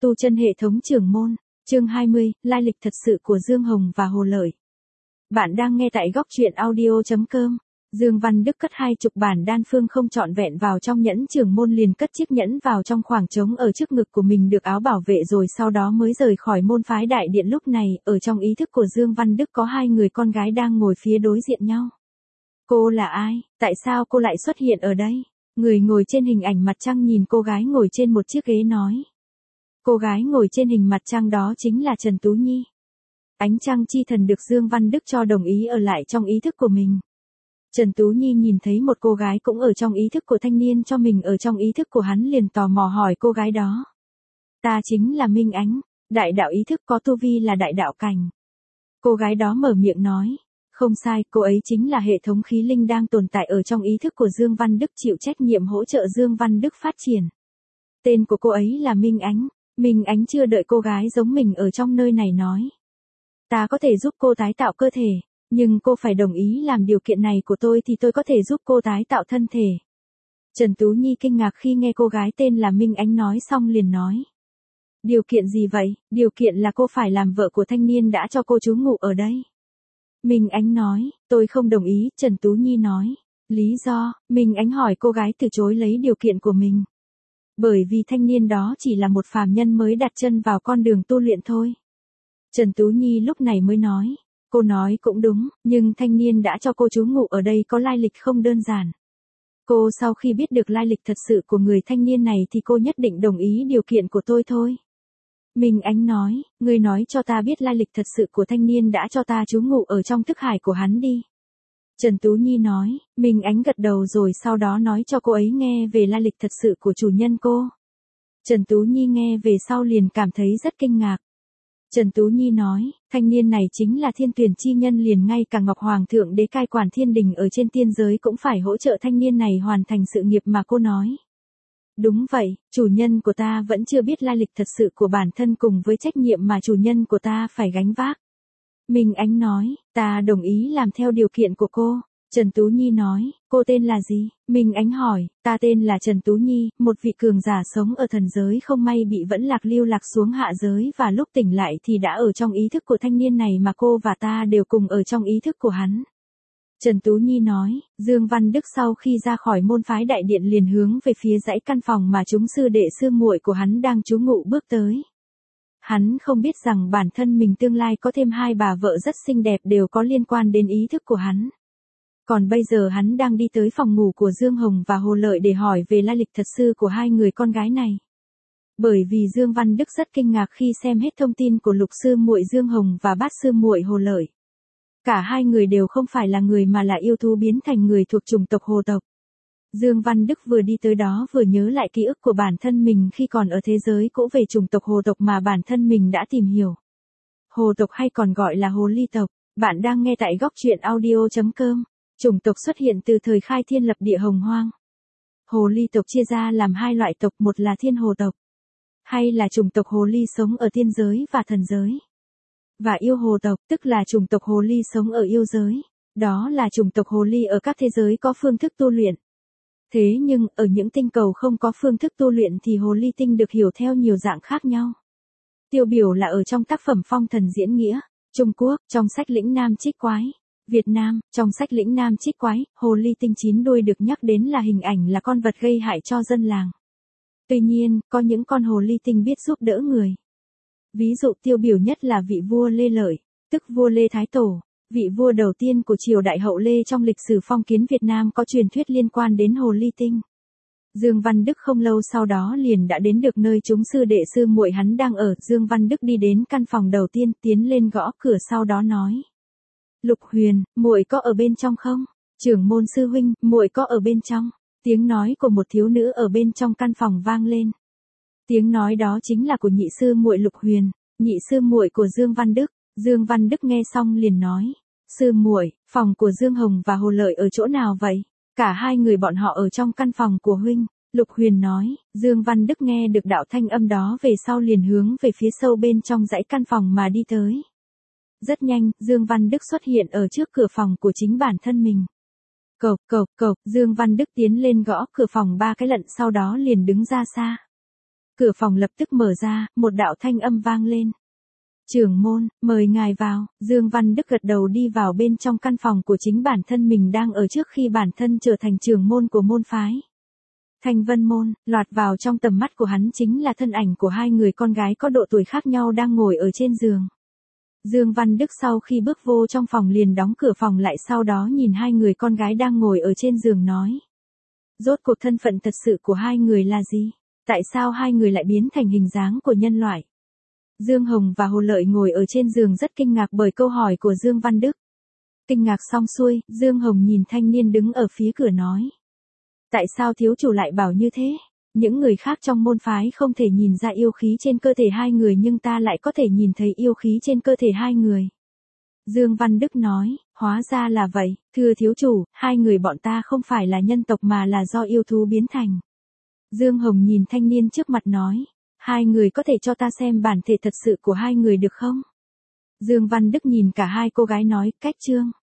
Tu chân hệ thống trưởng môn, chương 20, lai lịch thật sự của Dương Hồng và Hồ Lợi. Bạn đang nghe tại góc truyện audio.com. Dương Văn Đức cất 20 bản đan phương không trọn vẹn vào trong nhẫn trưởng môn, liền cất chiếc nhẫn vào trong khoảng trống ở trước ngực của mình được áo bảo vệ, rồi sau đó mới rời khỏi môn phái đại điện. Lúc này, ở trong ý thức của Dương Văn Đức có hai người con gái đang ngồi phía đối diện nhau. Cô là ai? Tại sao cô lại xuất hiện ở đây? Người ngồi trên hình ảnh mặt trăng nhìn cô gái ngồi trên một chiếc ghế nói. Cô gái ngồi trên hình mặt trăng đó chính là Trần Tú Nhi. Ánh trăng chi thần được Dương Văn Đức cho đồng ý ở lại trong ý thức của mình. Trần Tú Nhi nhìn thấy một cô gái cũng ở trong ý thức của thanh niên cho mình ở trong ý thức của hắn, liền tò mò hỏi cô gái đó. Ta chính là Minh Ánh, đại đạo ý thức, có tu vi là đại đạo cảnh. Cô gái đó mở miệng nói. Không sai, cô ấy chính là hệ thống khí linh đang tồn tại ở trong ý thức của Dương Văn Đức, chịu trách nhiệm hỗ trợ Dương Văn Đức phát triển. Tên của cô ấy là Minh Ánh. Minh Ánh chưa đợi cô gái giống mình ở trong nơi này nói. Ta có thể giúp cô tái tạo cơ thể, nhưng cô phải đồng ý làm điều kiện này của tôi thì tôi có thể giúp cô tái tạo thân thể. Trần Tú Nhi kinh ngạc khi nghe cô gái tên là Minh Ánh nói xong liền nói. Điều kiện gì vậy? Điều kiện là cô phải làm vợ của thanh niên đã cho cô trú ngụ ở đây. Minh Ánh nói, tôi không đồng ý. Trần Tú Nhi nói. Lý do? Minh Ánh hỏi cô gái từ chối lấy điều kiện của mình. Bởi vì thanh niên đó chỉ là một phàm nhân mới đặt chân vào con đường tu luyện thôi. Trần Tú Nhi lúc này mới nói. Cô nói cũng đúng, nhưng thanh niên đã cho cô trú ngụ ở đây có lai lịch không đơn giản. Cô sau khi biết được lai lịch thật sự của người thanh niên này thì cô nhất định đồng ý điều kiện của tôi thôi. Minh Ánh nói, ngươi nói cho ta biết lai lịch thật sự của thanh niên đã cho ta trú ngụ ở trong thức hải của hắn đi. Trần Tú Nhi nói, Minh Ánh gật đầu rồi sau đó nói cho cô ấy nghe về lai lịch thật sự của chủ nhân cô. Trần Tú Nhi nghe về sau liền cảm thấy rất kinh ngạc. Trần Tú Nhi nói, thanh niên này chính là thiên tuyển chi nhân, liền ngay cả Ngọc Hoàng thượng đế cai quản thiên đình ở trên tiên giới cũng phải hỗ trợ thanh niên này hoàn thành sự nghiệp mà cô nói. Đúng vậy, chủ nhân của ta vẫn chưa biết lai lịch thật sự của bản thân cùng với trách nhiệm mà chủ nhân của ta phải gánh vác. Minh Ánh nói, ta đồng ý làm theo điều kiện của cô. Trần Tú Nhi nói, cô tên là gì? Minh Ánh hỏi, ta tên là Trần Tú Nhi, một vị cường giả sống ở thần giới không may bị vẫn lạc lưu lạc xuống hạ giới, và lúc tỉnh lại thì đã ở trong ý thức của thanh niên này mà cô và ta đều cùng ở trong ý thức của hắn. Trần Tú Nhi nói, Dương Văn Đức sau khi ra khỏi môn phái đại điện liền hướng về phía dãy căn phòng mà chúng sư đệ sư muội của hắn đang trú ngụ bước tới. Hắn không biết rằng bản thân mình tương lai có thêm hai bà vợ rất xinh đẹp đều có liên quan đến ý thức của hắn. Còn bây giờ hắn đang đi tới phòng ngủ của Dương Hồng và Hồ Lợi để hỏi về lai lịch thật sự của hai người con gái này. Bởi vì Dương Văn Đức rất kinh ngạc khi xem hết thông tin của lục sư muội Dương Hồng và bát sư muội Hồ Lợi. Cả hai người đều không phải là người mà là yêu thú biến thành người thuộc chủng tộc Hồ tộc. Dương Văn Đức vừa đi tới đó vừa nhớ lại ký ức của bản thân mình khi còn ở thế giới cũ về chủng tộc Hồ tộc mà bản thân mình đã tìm hiểu. Hồ tộc hay còn gọi là Hồ ly tộc. Bạn đang nghe tại góc truyện audio.com. Chủng tộc xuất hiện từ thời khai thiên lập địa hồng hoang. Hồ ly tộc chia ra làm hai loại tộc, một là thiên hồ tộc, hay là chủng tộc hồ ly sống ở tiên giới và thần giới. Và yêu hồ tộc, tức là chủng tộc hồ ly sống ở yêu giới. Đó là chủng tộc hồ ly ở các thế giới có phương thức tu luyện. Thế nhưng, ở những tinh cầu không có phương thức tu luyện thì hồ ly tinh được hiểu theo nhiều dạng khác nhau. Tiêu biểu là ở trong tác phẩm Phong Thần Diễn Nghĩa, Trung Quốc, trong sách Lĩnh Nam Trích Quái. Việt Nam, trong sách Lĩnh Nam Trích Quái, hồ ly tinh 9 đuôi được nhắc đến là hình ảnh là con vật gây hại cho dân làng. Tuy nhiên, có những con hồ ly tinh biết giúp đỡ người. Ví dụ tiêu biểu nhất là vị vua Lê Lợi, tức vua Lê Thái Tổ, vị vua đầu tiên của triều đại hậu Lê trong lịch sử phong kiến Việt Nam có truyền thuyết liên quan đến hồ ly tinh. Dương Văn Đức không lâu sau đó liền đã đến được nơi chúng sư đệ sư muội hắn đang ở. Dương Văn Đức đi đến căn phòng đầu tiên, tiến lên gõ cửa sau đó nói. Lục Huyền, muội có ở bên trong không? Trưởng môn sư huynh, muội có ở bên trong? Tiếng nói của một thiếu nữ ở bên trong căn phòng vang lên. Tiếng nói đó chính là của nhị sư muội Lục Huyền, nhị sư muội của Dương Văn Đức. Dương Văn Đức nghe xong liền nói, sư muội, phòng của Dương Hồng và Hồ Lợi ở chỗ nào vậy? Cả hai người bọn họ ở trong căn phòng của huynh. Lục Huyền nói. Dương Văn Đức nghe được đạo thanh âm đó về sau liền hướng về phía sâu bên trong dãy căn phòng mà đi tới. Rất nhanh, Dương Văn Đức xuất hiện ở trước cửa phòng của chính bản thân mình. Cộc cộc cộc, Dương Văn Đức tiến lên gõ cửa phòng 3 cái lần sau đó liền đứng ra xa. Cửa phòng lập tức mở ra, một đạo thanh âm vang lên. Trưởng môn, mời ngài vào. Dương Văn Đức gật đầu đi vào bên trong căn phòng của chính bản thân mình đang ở trước khi bản thân trở thành trưởng môn của môn phái. Thanh Vân môn, lọt vào trong tầm mắt của hắn chính là thân ảnh của hai người con gái có độ tuổi khác nhau đang ngồi ở trên giường. Dương Văn Đức sau khi bước vô trong phòng liền đóng cửa phòng lại, sau đó nhìn hai người con gái đang ngồi ở trên giường nói. Rốt cuộc thân phận thật sự của hai người là gì? Tại sao hai người lại biến thành hình dáng của nhân loại? Dương Hồng và Hồ Lợi ngồi ở trên giường rất kinh ngạc bởi câu hỏi của Dương Văn Đức. Kinh ngạc xong xuôi, Dương Hồng nhìn thanh niên đứng ở phía cửa nói. Tại sao thiếu chủ lại bảo như thế? Những người khác trong môn phái không thể nhìn ra yêu khí trên cơ thể hai người nhưng ta lại có thể nhìn thấy yêu khí trên cơ thể hai người. Dương Văn Đức nói, hóa ra là vậy, thưa thiếu chủ, hai người bọn ta không phải là nhân tộc mà là do yêu thú biến thành. Dương Hồng nhìn thanh niên trước mặt nói, hai người có thể cho ta xem bản thể thật sự của hai người được không? Dương Văn Đức nhìn cả hai cô gái nói, cách chương.